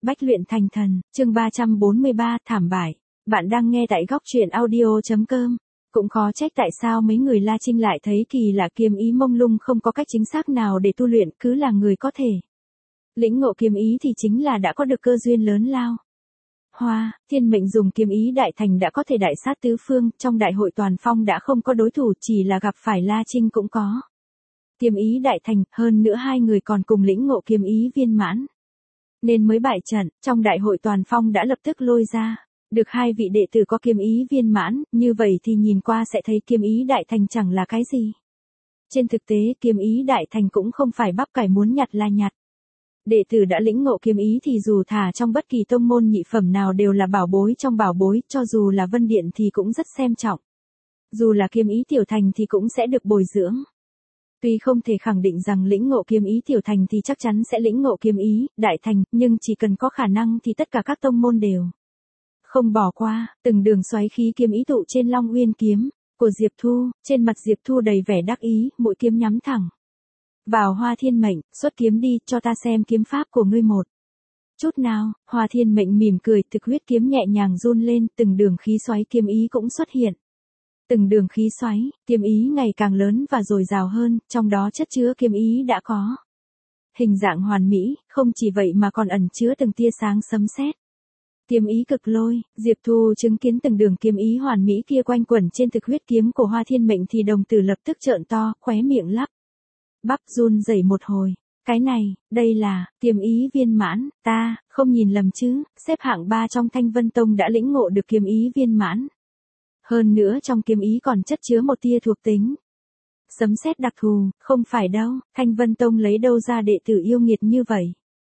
Bách luyện thành thần, chương 343, thảm bại. Bạn đang nghe tại góc truyện audio.com. Cũng khó trách tại sao mấy người La Trinh lại thấy kỳ lạ, kiếm ý mông lung không có cách chính xác nào để tu luyện, cứ là người có thể lĩnh ngộ kiếm ý thì chính là đã có được cơ duyên lớn lao. Hoa Thiên Mệnh dùng kiếm ý đại thành đã có thể đại sát tứ phương, trong đại hội toàn phong đã không có đối thủ, chỉ là gặp phải La Trinh cũng có kiếm ý đại thành, hơn nữa hai người còn cùng lĩnh ngộ kiếm ý viên mãn, nên mới bại trận. Trong đại hội toàn phong đã lập tức lôi ra được hai vị đệ tử có kiếm ý viên mãn, như vậy thì nhìn qua sẽ thấy kiếm ý đại thành chẳng là cái gì. Trên thực tế kiếm ý đại thành cũng không phải bắp cải muốn nhặt là nhặt. Đệ tử đã lĩnh ngộ kiếm ý thì dù thả trong bất kỳ tông môn nhị phẩm nào đều là bảo bối trong bảo bối, cho dù là Vân Điện thì cũng rất xem trọng. Dù là kiếm ý tiểu thành thì cũng sẽ được bồi dưỡng. Tuy không thể khẳng định rằng lĩnh ngộ kiếm ý tiểu thành thì chắc chắn sẽ lĩnh ngộ kiếm ý đại thành, nhưng chỉ cần có khả năng thì tất cả các tông môn đều không bỏ qua. Từng đường xoáy khí kiếm ý tụ trên Long Uyên kiếm của Diệp Thu, trên mặt Diệp Thu đầy vẻ đắc ý, mũi kiếm nhắm thẳng vào Hoa Thiên Mệnh. Xuất kiếm đi, cho ta xem kiếm pháp của ngươi một chút nào. Hoa Thiên Mệnh mỉm cười, thực huyết kiếm nhẹ nhàng run lên, từng đường khí xoáy kiếm ý cũng xuất hiện. Từng đường khí xoáy, kiếm ý ngày càng lớn và dồi dào hơn, trong đó chất chứa kiếm ý đã có hình dạng hoàn mỹ, không chỉ vậy mà còn ẩn chứa từng tia sáng sấm sét. Kiếm ý cực lôi, Diệp Thu chứng kiến từng đường kiếm ý hoàn mỹ kia quanh quẩn trên thực huyết kiếm của Hoa Thiên Mệnh thì đồng tử lập tức trợn to, khóe miệng lắp bắp run rẩy một hồi. Cái này, đây là kiếm ý viên mãn, ta không nhìn lầm chứ? Xếp hạng 3 trong Thanh Vân Tông đã lĩnh ngộ được kiếm ý viên mãn. Hơn nữa trong kiếm ý còn chất chứa một tia thuộc tính sấm sét đặc thù. Không phải đâu, Thanh Vân Tông lấy đâu ra đệ tử yêu nghiệt như vậy?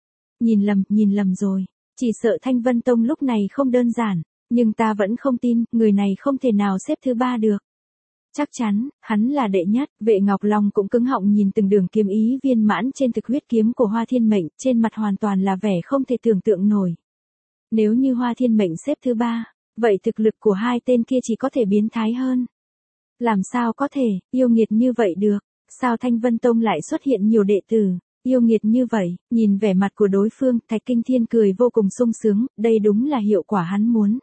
Nhìn lầm rồi. Chỉ sợ Thanh Vân Tông lúc này không đơn giản, nhưng ta vẫn không tin, người này không thể nào xếp thứ 3 được. Chắc chắn, hắn là đệ nhất. Vệ Ngọc Long cũng cứng họng nhìn từng đường kiếm ý viên mãn trên thực huyết kiếm của Hoa Thiên Mệnh, trên mặt hoàn toàn là vẻ không thể tưởng tượng nổi. Nếu như Hoa Thiên Mệnh xếp thứ 3, vậy thực lực của hai tên kia chỉ có thể biến thái hơn. Làm sao có thể, yêu nghiệt như vậy được? Sao Thanh Vân Tông lại xuất hiện nhiều đệ tử yêu nghiệt như vậy? Nhìn vẻ mặt của đối phương, Thạch Kinh Thiên cười vô cùng sung sướng, đây đúng là hiệu quả hắn muốn.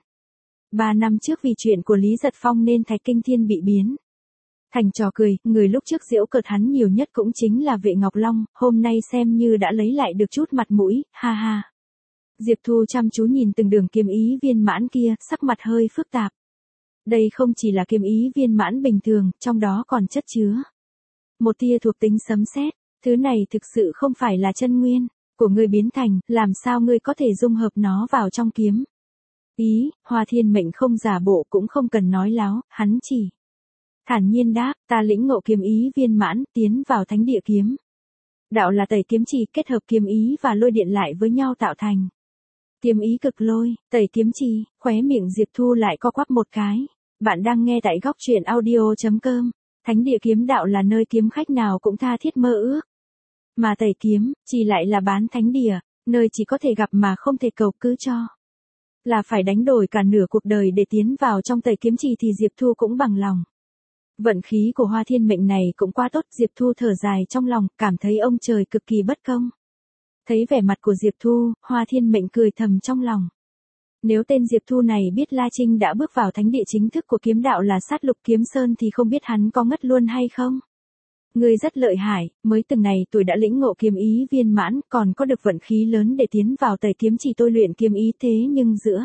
3 năm trước vì chuyện của Lý Giật Phong nên Thạch Kinh Thiên bị biến thành trò cười, người lúc trước giễu cợt hắn nhiều nhất cũng chính là Vệ Ngọc Long, hôm nay xem như đã lấy lại được chút mặt mũi, ha ha. Diệp Thu chăm chú nhìn từng đường kiếm ý viên mãn kia, sắc mặt hơi phức tạp. Đây không chỉ là kiếm ý viên mãn bình thường, trong đó còn chất chứa một tia thuộc tính sấm sét. Thứ này thực sự không phải là chân nguyên của ngươi biến thành, làm sao ngươi có thể dung hợp nó vào trong kiếm ý? Hoa Thiên Mệnh không giả bộ cũng không cần nói láo, hắn chỉ thản nhiên đáp, ta lĩnh ngộ kiếm ý viên mãn, tiến vào thánh địa kiếm đạo là tẩy kiếm chỉ, kết hợp kiếm ý và lôi điện lại với nhau tạo thành kiếm ý cực lôi. Tẩy kiếm chỉ, khóe miệng Diệp Thu lại co quắp một cái. Bạn đang nghe tại góc truyện audio.com. Thánh địa kiếm đạo là nơi kiếm khách nào cũng tha thiết mơ ước. Mà tẩy kiếm chỉ lại là bán thánh địa, nơi chỉ có thể gặp mà không thể cầu, cứ cho là phải đánh đổi cả nửa cuộc đời để tiến vào trong tẩy kiếm chỉ thì Diệp Thu cũng bằng lòng. Vận khí của Hoa Thiên Mệnh này cũng quá tốt, Diệp Thu thở dài trong lòng, cảm thấy ông trời cực kỳ bất công. Thấy vẻ mặt của Diệp Thu, Hoa Thiên Mệnh cười thầm trong lòng. Nếu tên Diệp Thu này biết La Trinh đã bước vào thánh địa chính thức của kiếm đạo là Sát Lục Kiếm Sơn thì không biết hắn có ngất luôn hay không. Ngươi rất lợi hại, mới từng này tuổi đã lĩnh ngộ kiếm ý viên mãn, còn có được vận khí lớn để tiến vào tẩy kiếm chỉ tôi luyện kiếm ý, thế nhưng giữa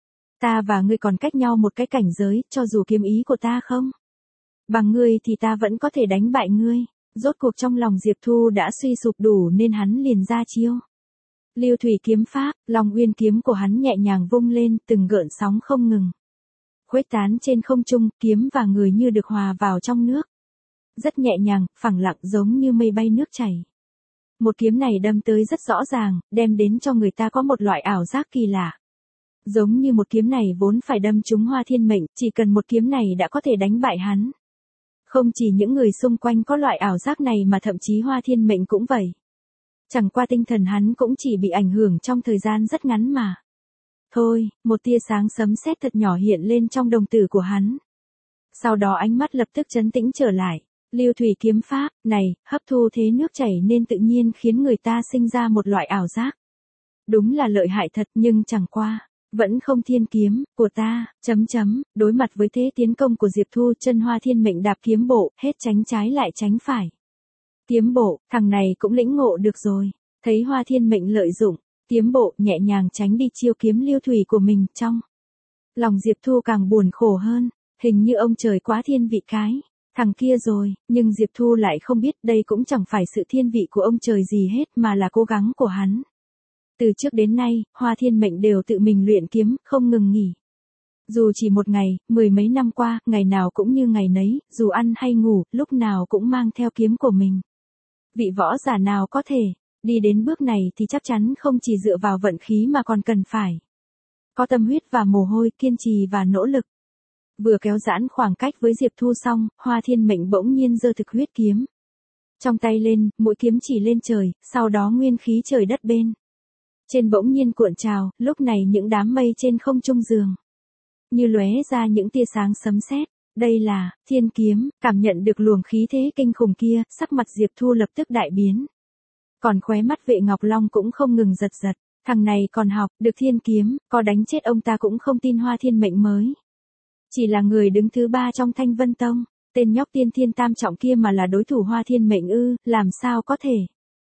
ta và ngươi còn cách nhau một cái cảnh giới, cho dù kiếm ý của ta không bằng ngươi thì ta vẫn có thể đánh bại ngươi. Rốt cuộc trong lòng Diệp Thu đã suy sụp đủ nên hắn liền ra chiêu Lưu Thủy kiếm pháp. Long Uyên kiếm của hắn nhẹ nhàng vung lên, từng gợn sóng không ngừng khuếch tán trên không trung, kiếm và người như được hòa vào trong nước. Rất nhẹ nhàng, phẳng lặng giống như mây bay nước chảy. Một kiếm này đâm tới rất rõ ràng, đem đến cho người ta có một loại ảo giác kỳ lạ. Giống như một kiếm này vốn phải đâm trúng Hoa Thiên Mệnh, chỉ cần một kiếm này đã có thể đánh bại hắn. Không chỉ những người xung quanh có loại ảo giác này mà thậm chí Hoa Thiên Mệnh cũng vậy. Chẳng qua tinh thần hắn cũng chỉ bị ảnh hưởng trong thời gian rất ngắn mà. Thôi, một tia sáng sấm sét thật nhỏ hiện lên trong đồng tử của hắn. Sau đó ánh mắt lập tức trấn tĩnh trở lại. Lưu Thủy kiếm pháp này, hấp thu thế nước chảy nên tự nhiên khiến người ta sinh ra một loại ảo giác. Đúng là lợi hại thật nhưng chẳng qua. Vẫn không thiên kiếm, của ta, đối mặt với thế tiến công của Diệp Thu chân Hoa Thiên Mệnh đạp kiếm bộ, hết tránh trái lại tránh phải. Kiếm bộ, thằng này cũng lĩnh ngộ được rồi. Thấy Hoa Thiên Mệnh lợi dụng, kiếm bộ nhẹ nhàng tránh đi chiêu kiếm lưu thủy của mình trong. Lòng Diệp Thu càng buồn khổ hơn, hình như ông trời quá thiên vị cái. Thằng kia rồi, nhưng Diệp Thu lại không biết đây cũng chẳng phải sự thiên vị của ông trời gì hết mà là cố gắng của hắn. Từ trước đến nay, Hoa Thiên Mệnh đều tự mình luyện kiếm, không ngừng nghỉ. Dù chỉ một ngày, 10 mấy năm qua, ngày nào cũng như ngày nấy, dù ăn hay ngủ, lúc nào cũng mang theo kiếm của mình. Vị võ giả nào có thể đi đến bước này thì chắc chắn không chỉ dựa vào vận khí mà còn cần phải có tâm huyết và mồ hôi, kiên trì và nỗ lực. Vừa kéo giãn khoảng cách với Diệp Thu xong, Hoa Thiên Mệnh bỗng nhiên giơ thực huyết kiếm trong tay lên, mũi kiếm chỉ lên trời, sau đó nguyên khí trời đất bên trên bỗng nhiên cuộn trào, lúc này những đám mây trên không trung giường như lóe ra những tia sáng sấm sét. Đây là thiên kiếm. Cảm nhận được luồng khí thế kinh khủng kia, sắc mặt Diệp Thu lập tức đại biến. Còn khóe mắt Vệ Ngọc Long cũng không ngừng giật giật. Thằng này còn học được thiên kiếm, có đánh chết ông ta cũng không tin Hoa Thiên Mệnh mới. Chỉ là người đứng thứ 3 trong Thanh Vân Tông, tên nhóc tiên thiên tam trọng kia mà là đối thủ Hoa Thiên Mệnh ư, làm sao có thể.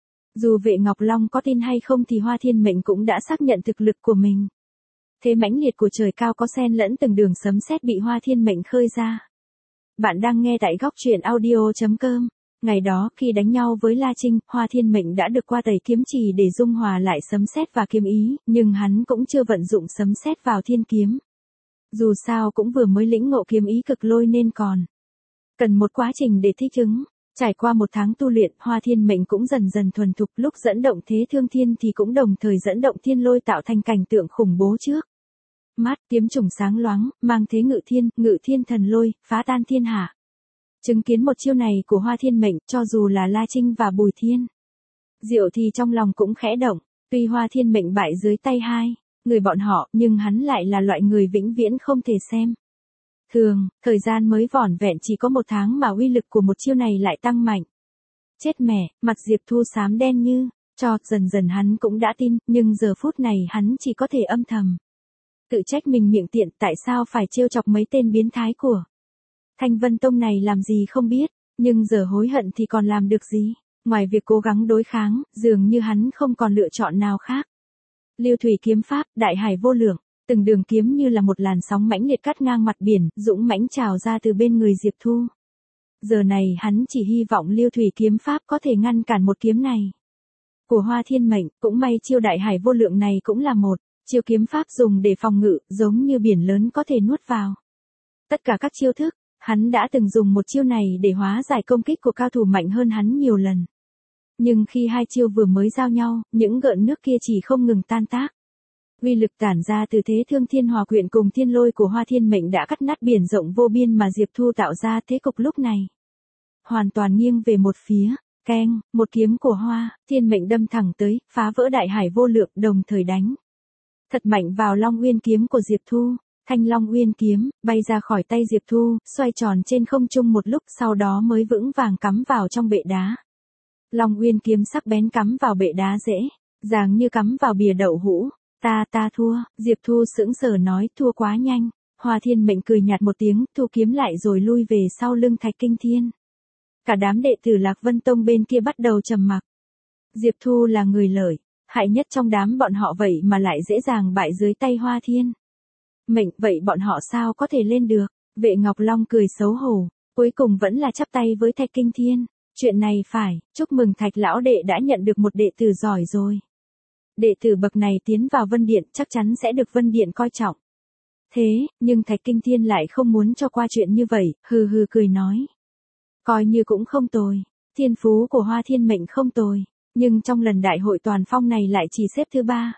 Dù Vệ Ngọc Long có tin hay không thì Hoa Thiên Mệnh cũng đã xác nhận thực lực của mình. Thế mãnh liệt của trời cao có xen lẫn từng đường sấm sét bị Hoa Thiên Mệnh khơi ra. Bạn đang nghe tại góc truyện audio.com. Ngày đó khi đánh nhau với La Trinh, Hoa Thiên Mệnh đã được qua tẩy kiếm trì để dung hòa lại sấm sét và kiếm ý, nhưng hắn cũng chưa vận dụng sấm sét vào thiên kiếm. Dù sao cũng vừa mới lĩnh ngộ kiếm ý cực lôi nên còn cần một quá trình để thích ứng. Trải qua một tháng tu luyện, Hoa Thiên Mệnh cũng dần dần thuần thục, lúc dẫn động thế thương thiên thì cũng đồng thời dẫn động thiên lôi tạo thành cảnh tượng khủng bố trước mắt, kiếm trùng sáng loáng, mang thế ngự thiên thần lôi, phá tan thiên hạ. Chứng kiến một chiêu này của Hoa Thiên Mệnh, cho dù là La Trinh và Bùi Thiên Diệu thì trong lòng cũng khẽ động, tuy Hoa Thiên Mệnh bại dưới tay hai người bọn họ, nhưng hắn lại là loại người vĩnh viễn không thể xem thường, thời gian mới vỏn vẹn chỉ có 1 tháng mà uy lực của một chiêu này lại tăng mạnh. Chết mẹ, mặt Diệp Thu xám đen như cho, dần dần hắn cũng đã tin, nhưng giờ phút này hắn chỉ có thể âm thầm tự trách mình miệng tiện, tại sao phải trêu chọc mấy tên biến thái của Thanh Vân Tông này làm gì không biết, nhưng giờ hối hận thì còn làm được gì, ngoài việc cố gắng đối kháng, dường như hắn không còn lựa chọn nào khác. Lưu thủy kiếm pháp, đại hải vô lượng, từng đường kiếm như là một làn sóng mãnh liệt cắt ngang mặt biển, dũng mãnh trào ra từ bên người Diệp Thu. Giờ này hắn chỉ hy vọng Lưu thủy kiếm pháp có thể ngăn cản một kiếm này của Hoa Thiên Mệnh, cũng may chiêu đại hải vô lượng này cũng là một chiêu kiếm pháp dùng để phòng ngự, giống như biển lớn có thể nuốt vào tất cả các chiêu thức. Hắn đã từng dùng một chiêu này để hóa giải công kích của cao thủ mạnh hơn hắn nhiều lần. Nhưng khi hai chiêu vừa mới giao nhau, những gợn nước kia chỉ không ngừng tan tác. Uy lực tản ra từ thế thương thiên hòa quyện cùng thiên lôi của Hoa Thiên Mệnh đã cắt nát biển rộng vô biên mà Diệp Thu tạo ra. Thế cục lúc này hoàn toàn nghiêng về một phía. Keng, một kiếm của Hoa Thiên Mệnh đâm thẳng tới, phá vỡ đại hải vô lượng, đồng thời đánh thật mạnh vào Long Uyên kiếm của Diệp Thu. Thanh Long Uyên kiếm bay ra khỏi tay Diệp Thu, xoay tròn trên không trung một lúc, sau đó mới vững vàng cắm vào trong bệ đá. Long Uyên kiếm sắc bén cắm vào bệ đá dễ dàng như cắm vào bìa đậu hũ. Ta thua. Diệp Thu sững sờ nói, thua quá nhanh. Hoa Thiên Mệnh cười nhạt một tiếng, thu kiếm lại rồi lui về sau lưng Thạch Kinh Thiên. Cả đám đệ tử Lạc Vân Tông bên kia bắt đầu trầm mặc. Diệp Thu là người lợi hại nhất trong đám bọn họ, vậy mà lại dễ dàng bại dưới tay Hoa Thiên Mệnh, vậy bọn họ sao có thể lên được? Vệ Ngọc Long cười xấu hổ, cuối cùng vẫn là chắp tay với Thạch Kinh Thiên. Chuyện này phải, chúc mừng Thạch lão đệ đã nhận được một đệ tử giỏi rồi. Đệ tử bậc này tiến vào Vân Điện chắc chắn sẽ được Vân Điện coi trọng. Thế, nhưng Thạch Kinh Thiên lại không muốn cho qua chuyện như vậy, hừ hừ cười nói. Coi như cũng không tồi, thiên phú của Hoa Thiên Mệnh không tồi, nhưng trong lần đại hội toàn phong này lại chỉ xếp thứ 3.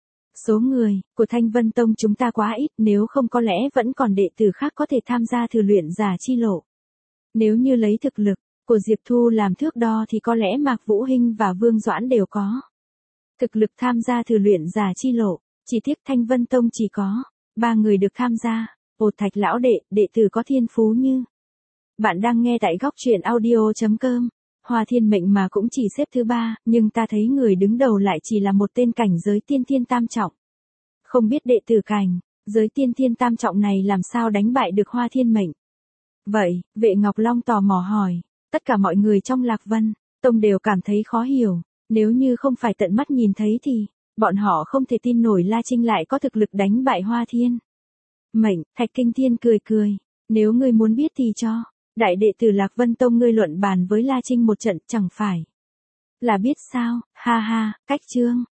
Số người của Thanh Vân Tông chúng ta quá ít, nếu không có lẽ vẫn còn đệ tử khác có thể tham gia thử luyện giả chi lộ. Nếu như lấy thực lực của Diệp Thu làm thước đo thì có lẽ Mạc Vũ Hinh và Vương Doãn đều có thực lực tham gia thử luyện giả chi lộ, chỉ tiếc Thanh Vân Tông chỉ có 3 người được tham gia. Ồ, Thạch lão đệ, đệ tử có thiên phú như. Bạn đang nghe tại góc truyện audio.com. Hoa Thiên Mệnh mà cũng chỉ xếp thứ 3, nhưng ta thấy người đứng đầu lại chỉ là một tên cảnh giới tiên thiên tam trọng. Không biết đệ tử cảnh, giới tiên thiên tam trọng này làm sao đánh bại được Hoa Thiên Mệnh. Vậy, Vệ Ngọc Long tò mò hỏi, tất cả mọi người trong Lạc Vân Tông đều cảm thấy khó hiểu, nếu như không phải tận mắt nhìn thấy thì, bọn họ không thể tin nổi La Trinh lại có thực lực đánh bại Hoa Thiên Mệnh. Thạch Kinh Thiên cười cười, nếu ngươi muốn biết thì cho, đại đệ tử Lạc Vân Tông ngươi luận bàn với La Trinh một trận chẳng phải là biết sao, ha ha, cách chương.